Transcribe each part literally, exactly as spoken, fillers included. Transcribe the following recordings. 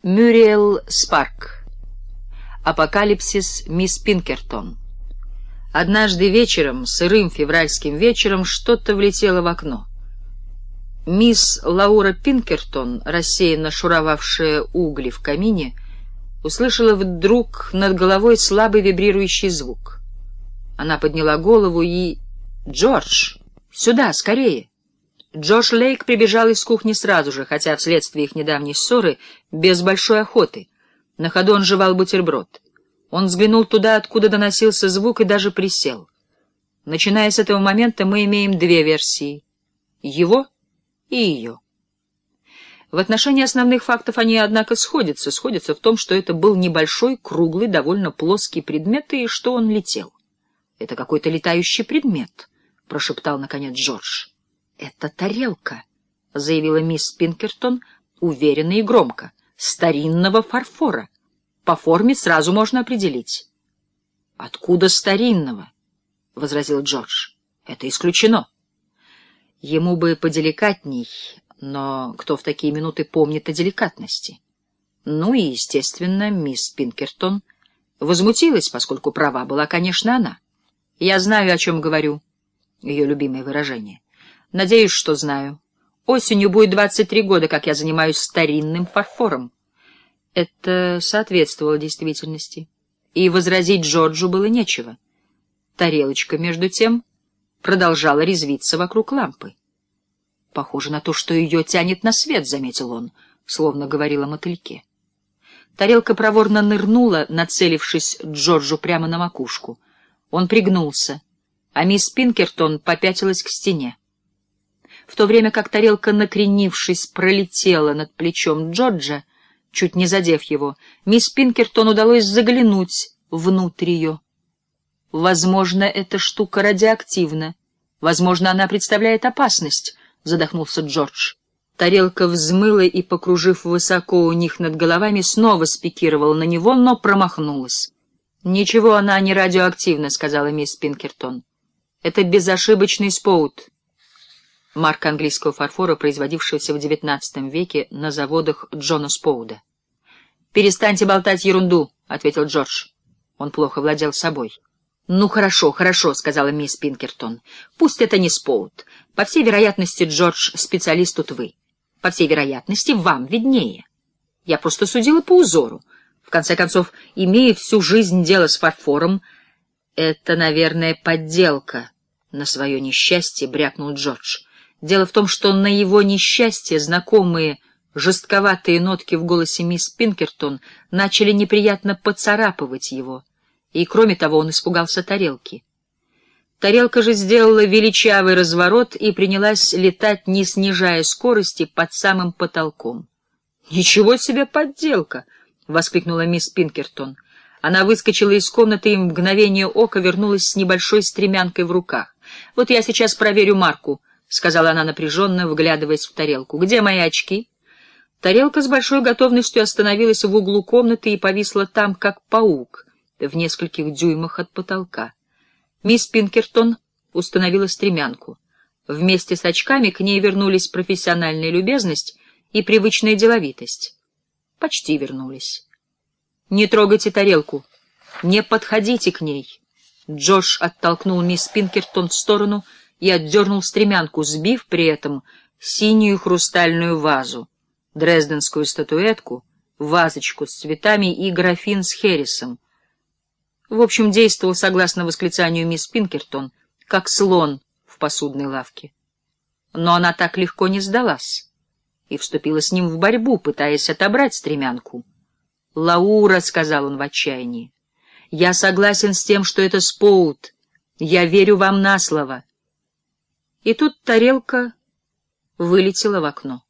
Мюриэл Спарк. Апокалипсис мисс Пинкертон. Однажды вечером, сырым февральским вечером, что-то влетело в окно. Мисс Лаура Пинкертон, рассеянно шуровавшая угли в камине, услышала вдруг над головой слабый вибрирующий звук. Она подняла голову и... «Джордж! Сюда, скорее!» Джордж Лейк прибежал из кухни сразу же, хотя вследствие их недавней ссоры, без большой охоты. На ходу он жевал бутерброд. Он взглянул туда, откуда доносился звук, и даже присел. Начиная с этого момента мы имеем две версии — его и ее. В отношении основных фактов они, однако, сходятся. Сходятся в том, что это был небольшой, круглый, довольно плоский предмет, и что он летел. — Это какой-то летающий предмет, — прошептал, наконец, Джордж. — Это тарелка, — заявила мисс Пинкертон уверенно и громко, — старинного фарфора. По форме сразу можно определить. — Откуда старинного? — возразил Джордж. — Это исключено. Ему бы поделикатней, но кто в такие минуты помнит о деликатности? Ну и, естественно, мисс Пинкертон возмутилась, поскольку права была, конечно, она. «Я знаю, о чем говорю», — ее любимое выражение. «Надеюсь, что знаю. Осенью будет двадцать три года, как я занимаюсь старинным фарфором». Это соответствовало действительности, и возразить Джорджу было нечего. Тарелочка, между тем, продолжала резвиться вокруг лампы. «Похоже на то, что ее тянет на свет», — заметил он, словно говорил о мотыльке. Тарелка проворно нырнула, нацелившись Джорджу прямо на макушку. Он пригнулся, а мисс Пинкертон попятилась к стене. В то время как тарелка, накренившись, пролетела над плечом Джорджа, чуть не задев его, мисс Пинкертон удалось заглянуть внутрь ее. «Возможно, эта штука радиоактивна. Возможно, она представляет опасность», — задохнулся Джордж. Тарелка взмыла и, покружив высоко у них над головами, снова спикировала на него, но промахнулась. «Ничего, она не радиоактивна», — сказала мисс Пинкертон. «Это безошибочный споут». Марка английского фарфора, производившегося в девятнадцатом веке на заводах Джона Споуда. «Перестаньте болтать ерунду», — ответил Джордж. Он плохо владел собой. «Ну, хорошо, хорошо», — сказала мисс Пинкертон. «Пусть это не Споут. По всей вероятности, Джордж, специалист тут вы. По всей вероятности, вам виднее. Я просто судила по узору. В конце концов, имея всю жизнь дело с фарфором, это, наверное, подделка». На свое несчастье брякнул Джордж. Дело в том, что на его несчастье знакомые жестковатые нотки в голосе мисс Пинкертон начали неприятно поцарапывать его, и, кроме того, он испугался тарелки. Тарелка же сделала величавый разворот и принялась летать, не снижая скорости, под самым потолком. «Ничего себе подделка!» — воскликнула мисс Пинкертон. Она выскочила из комнаты и в мгновение ока вернулась с небольшой стремянкой в руках. «Вот я сейчас проверю марку», — сказала она напряженно, вглядываясь в тарелку. «Где мои очки?» Тарелка с большой готовностью остановилась в углу комнаты и повисла там, как паук, в нескольких дюймах от потолка. Мисс Пинкертон установила стремянку. Вместе с очками к ней вернулись профессиональная любезность и привычная деловитость. Почти вернулись. «Не трогайте тарелку. Не подходите к ней». Джош оттолкнул мисс Пинкертон в сторону и отдернул стремянку, сбив при этом синюю хрустальную вазу, дрезденскую статуэтку, вазочку с цветами и графин с хересом. В общем, действовал, согласно восклицанию мисс Пинкертон, как слон в посудной лавке. Но она так легко не сдалась и вступила с ним в борьбу, пытаясь отобрать стремянку. «Лаура», — сказал он в отчаянии, — «я согласен с тем, что это Споут. Я верю вам на слово». И тут тарелка вылетела в окно.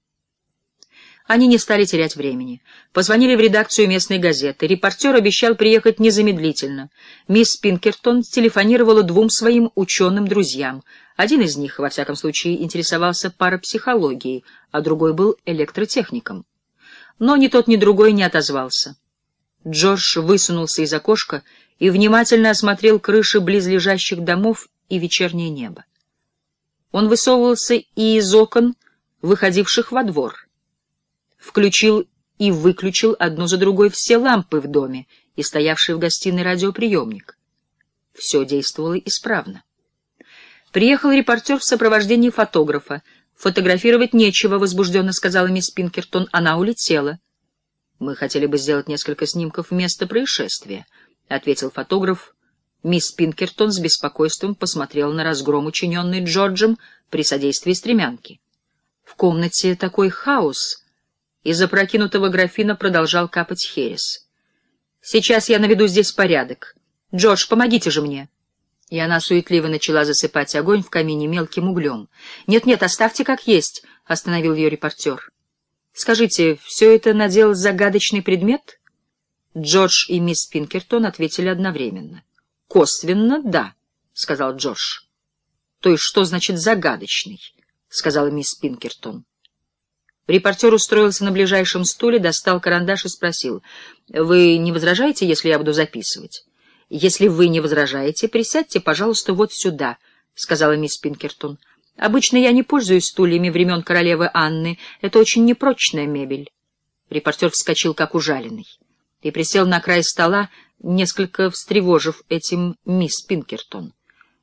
Они не стали терять времени. Позвонили в редакцию местной газеты. Репортер обещал приехать незамедлительно. Мисс Пинкертон телефонировала двум своим ученым-друзьям. Один из них, во всяком случае, интересовался парапсихологией, а другой был электротехником. Но ни тот, ни другой не отозвался. Джордж высунулся из окошка и внимательно осмотрел крыши близлежащих домов и вечернее небо. Он высовывался и из окон, выходивших во двор. Включил и выключил одну за другой все лампы в доме и стоявший в гостиной радиоприемник. Все действовало исправно. Приехал репортер в сопровождении фотографа. «Фотографировать нечего», — возбужденно сказала мисс Пинкертон. «Она улетела». «Мы хотели бы сделать несколько снимков места происшествия», — ответил фотограф. Мисс Пинкертон с беспокойством посмотрела на разгром, учиненный Джорджем при содействии стремянки. В комнате такой хаос. Из опрокинутого графина продолжал капать херес. «Сейчас я наведу здесь порядок. Джордж, помогите же мне». И она суетливо начала засыпать огонь в камине мелким углем. «Нет-нет, оставьте как есть», — остановил ее репортер. «Скажите, все это наделал загадочный предмет?» Джордж и мисс Пинкертон ответили одновременно. «Косвенно, да», — сказал Джордж. «То есть что значит загадочный?» — сказала мисс Пинкертон. Репортер устроился на ближайшем стуле, достал карандаш и спросил: «Вы не возражаете, если я буду записывать?» «Если вы не возражаете, присядьте, пожалуйста, вот сюда», — сказала мисс Пинкертон. «Обычно я не пользуюсь стульями времен королевы Анны. Это очень непрочная мебель». Репортер вскочил, как ужаленный, и присел на край стола, несколько встревожив этим мисс Пинкертон.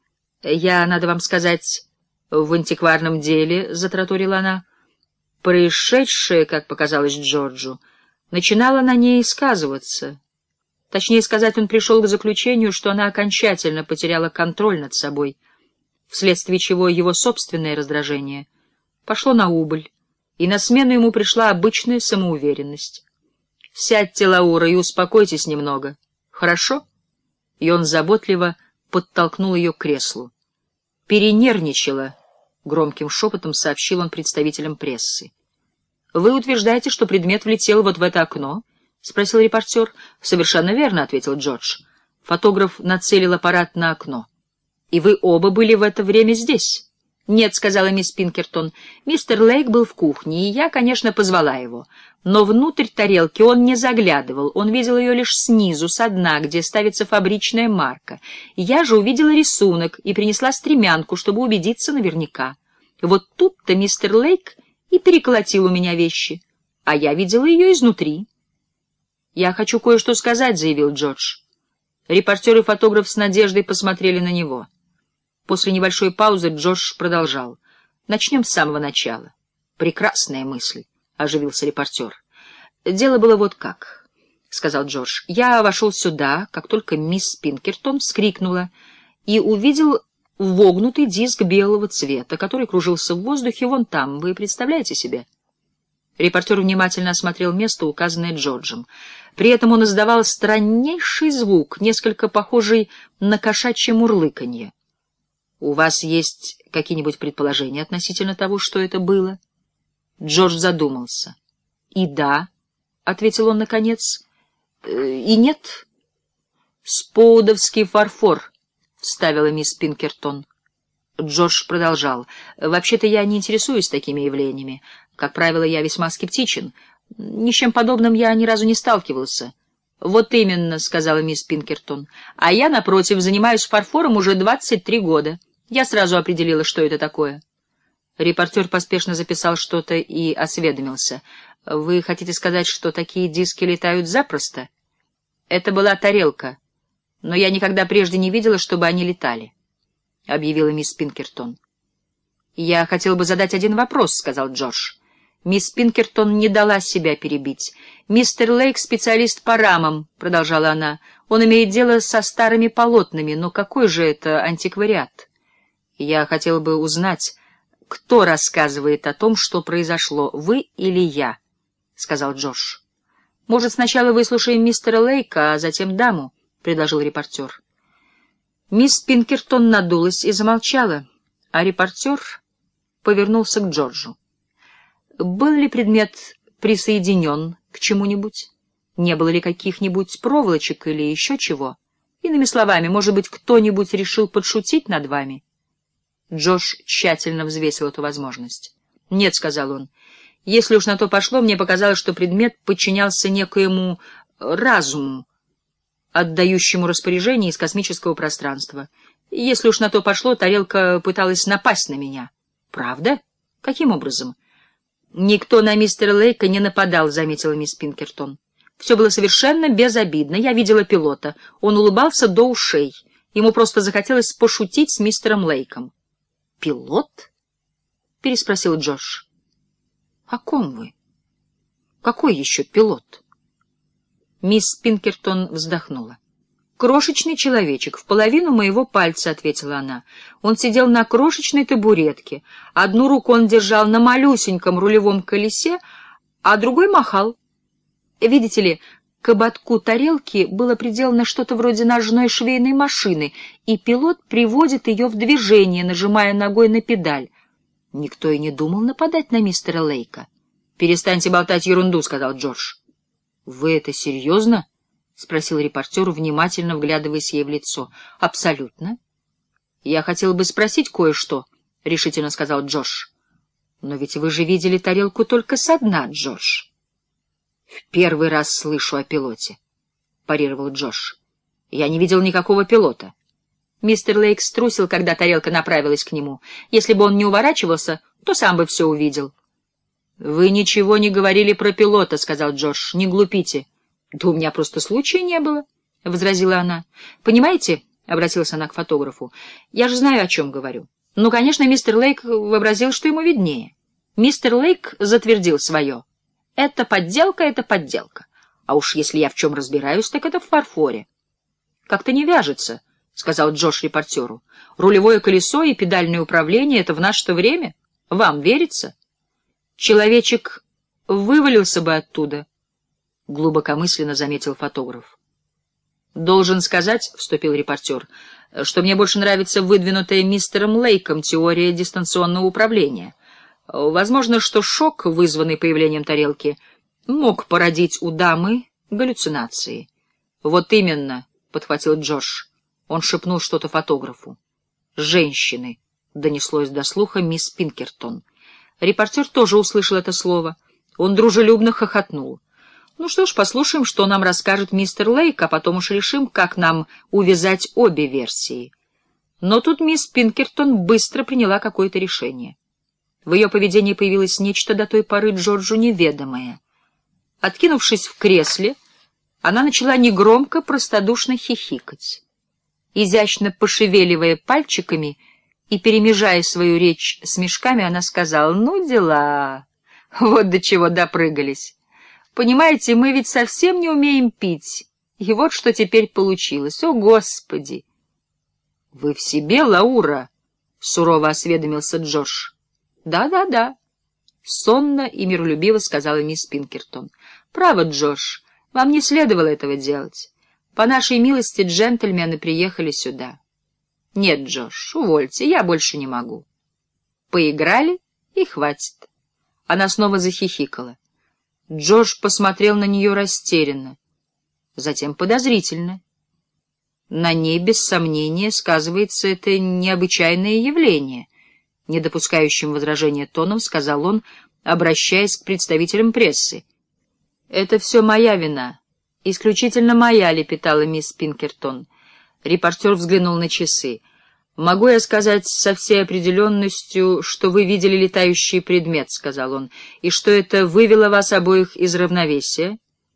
«Я, надо вам сказать, в антикварном деле», — затраторила она, — «происшедшее, как показалось Джорджу, начинало на ней сказываться». Точнее сказать, он пришел к заключению, что она окончательно потеряла контроль над собой, вследствие чего его собственное раздражение пошло на убыль, и на смену ему пришла обычная самоуверенность. «Сядьте, Лаура, и успокойтесь немного. Хорошо?» И он заботливо подтолкнул ее к креслу. «Перенервничала», — громким шепотом сообщил он представителям прессы. «Вы утверждаете, что предмет влетел вот в это окно?» — спросил репортер. «Совершенно верно», — ответил Джордж. Фотограф нацелил аппарат на окно. «И вы оба были в это время здесь?» «Нет», — сказала мисс Пинкертон. «Мистер Лейк был в кухне, и я, конечно, позвала его. Но внутрь тарелки он не заглядывал, он видел ее лишь снизу, со дна, где ставится фабричная марка. Я же увидела рисунок и принесла стремянку, чтобы убедиться наверняка. Вот тут-то мистер Лейк и переколотил у меня вещи, а я видела ее изнутри». «Я хочу кое-что сказать», — заявил Джордж. Репортер и фотограф с надеждой посмотрели на него. После небольшой паузы Джордж продолжал. «Начнем с самого начала». «Прекрасная мысль», — оживился репортер. «Дело было вот как», — сказал Джордж. «Я вошел сюда, как только мисс Пинкертон вскрикнула, и увидел вогнутый диск белого цвета, который кружился в воздухе вон там. Вы представляете себе?» Репортер внимательно осмотрел место, указанное Джорджем. При этом он издавал страннейший звук, несколько похожий на кошачье мурлыканье. «У вас есть какие-нибудь предположения относительно того, что это было?» Джордж задумался. «И да», — ответил он наконец, — «и нет». «Споудовский фарфор», — вставила мисс Пинкертон. Джордж продолжал. «Вообще-то я не интересуюсь такими явлениями. Как правило, я весьма скептичен. Ни с чем подобным я ни разу не сталкивался». «Вот именно», — сказала мисс Пинкертон. «А я, напротив, занимаюсь фарфором уже двадцать три года. Я сразу определила, что это такое». Репортер поспешно записал что-то и осведомился. «Вы хотите сказать, что такие диски летают запросто?» «Это была тарелка, но я никогда прежде не видела, чтобы они летали», — объявила мисс Пинкертон. «Я хотел бы задать один вопрос», — сказал Джордж. Мисс Пинкертон не дала себя перебить. «Мистер Лейк — специалист по рамам», — продолжала она. «Он имеет дело со старыми полотнами, но какой же это антиквариат? Я хотел бы узнать, кто рассказывает о том, что произошло, вы или я?» — сказал Джордж. «Может, сначала выслушаем мистера Лейка, а затем даму?» — предложил репортер. Мисс Пинкертон надулась и замолчала, а репортер повернулся к Джорджу. «Был ли предмет присоединен к чему-нибудь? Не было ли каких-нибудь проволочек или еще чего? Иными словами, может быть, кто-нибудь решил подшутить над вами?» Джордж тщательно взвесил эту возможность. «Нет», — сказал он, — «если уж на то пошло, мне показалось, что предмет подчинялся некоему разуму, отдающему распоряжение из космического пространства. Если уж на то пошло, тарелка пыталась напасть на меня». «Правда? Каким образом?» «Никто на мистера Лейка не нападал», — заметила мисс Пинкертон. «Все было совершенно безобидно. Я видела пилота. Он улыбался до ушей. Ему просто захотелось пошутить с мистером Лейком». «Пилот?» — переспросил Джош. «О ком вы? Какой еще пилот?» Мисс Пинкертон вздохнула. «Крошечный человечек, в половину моего пальца», — ответила она. Он сидел на крошечной табуретке. Одну руку он держал на малюсеньком рулевом колесе, а другой махал. Видите ли, к ободку тарелки было приделано что-то вроде ножной швейной машины, и пилот приводит ее в движение, нажимая ногой на педаль. Никто и не думал нападать на мистера Лейка. «Перестаньте болтать ерунду», — сказал Джордж. «Вы это серьезно?» — спросил репортер, внимательно вглядываясь ей в лицо. «Абсолютно. Я хотел бы спросить кое-что», — решительно сказал Джош. «Но ведь вы же видели тарелку только со дна, Джордж». «В первый раз слышу о пилоте», — парировал Джош. «Я не видел никакого пилота». Мистер Лейк струсил, когда тарелка направилась к нему. Если бы он не уворачивался, то сам бы все увидел. «Вы ничего не говорили про пилота», — сказал Джош. «Не глупите». «Да у меня просто случая не было», — возразила она. «Понимаете», — обратилась она к фотографу, — «я же знаю, о чем говорю». Ну, конечно, мистер Лейк вообразил, что ему виднее. Мистер Лейк затвердил свое. «Это подделка, это подделка. А уж если я в чем разбираюсь, так это в фарфоре». «Как-то не вяжется», — сказал Джош репортеру. «Рулевое колесо и педальное управление — это в наше-то время. Вам верится?» «Человечек вывалился бы оттуда», — глубокомысленно заметил фотограф. «Должен сказать, — вступил репортер, — что мне больше нравится выдвинутая мистером Лейком теория дистанционного управления. Возможно, что шок, вызванный появлением тарелки, мог породить у дамы галлюцинации». «Вот именно», — подхватил Джош. Он шепнул что-то фотографу. «Женщины», — донеслось до слуха мисс Пинкертон. Репортер тоже услышал это слово. Он дружелюбно хохотнул. «Ну что ж, послушаем, что нам расскажет мистер Лейк, а потом уж решим, как нам увязать обе версии». Но тут мисс Пинкертон быстро приняла какое-то решение. В ее поведении появилось нечто до той поры Джорджу неведомое. Откинувшись в кресле, она начала негромко, простодушно хихикать. Изящно пошевеливая пальчиками и перемежая свою речь смешками, она сказала: «Ну, дела, вот до чего допрыгались. Понимаете, мы ведь совсем не умеем пить, и вот что теперь получилось. О, Господи!» «Вы в себе, Лаура?» — сурово осведомился Джош. «Да-да-да», — сонно и миролюбиво сказала мисс Пинкертон. «Право, Джош, вам не следовало этого делать. По нашей милости джентльмены приехали сюда». «Нет, Джош, увольте, я больше не могу». Поиграли, и хватит. Она снова захихикала. Джош посмотрел на нее растерянно, затем подозрительно. На ней, без сомнения, сказывается это необычайное явление, не допускающим возражения тоном сказал он, обращаясь к представителям прессы. «Это все моя вина, исключительно моя», — лепетала мисс Пинкертон. Репортер взглянул на часы. «Могу я сказать со всей определенностью, что вы видели летающий предмет», — сказал он, — «и что это вывело вас обоих из равновесия?»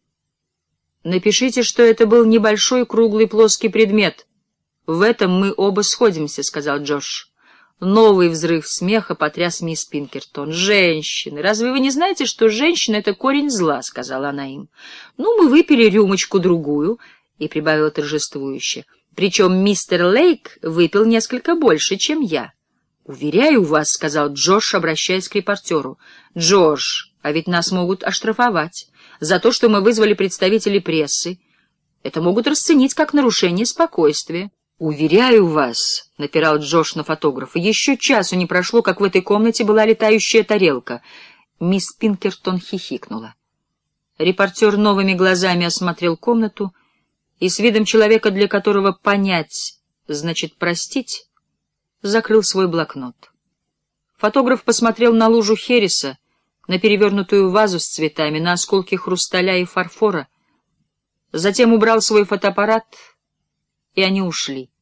«Напишите, что это был небольшой круглый плоский предмет. В этом мы оба сходимся», — сказал Джош. Новый взрыв смеха потряс мисс Пинкертон. «Женщины! Разве вы не знаете, что женщина — это корень зла?» — сказала она им. «Ну, мы выпили рюмочку-другую», — и прибавила торжествующе. «Причем мистер Лейк выпил несколько больше, чем я». «Уверяю вас», — сказал Джош, обращаясь к репортеру. «Джош, а ведь нас могут оштрафовать за то, что мы вызвали представителей прессы. Это могут расценить как нарушение спокойствия». «Уверяю вас», — напирал Джош на фотографа, — «еще часу не прошло, как в этой комнате была летающая тарелка». Мисс Пинкертон хихикнула. Репортер новыми глазами осмотрел комнату и с видом человека, для которого понять значит простить, закрыл свой блокнот. Фотограф посмотрел на лужу хереса, на перевернутую вазу с цветами, на осколки хрусталя и фарфора, затем убрал свой фотоаппарат, и они ушли.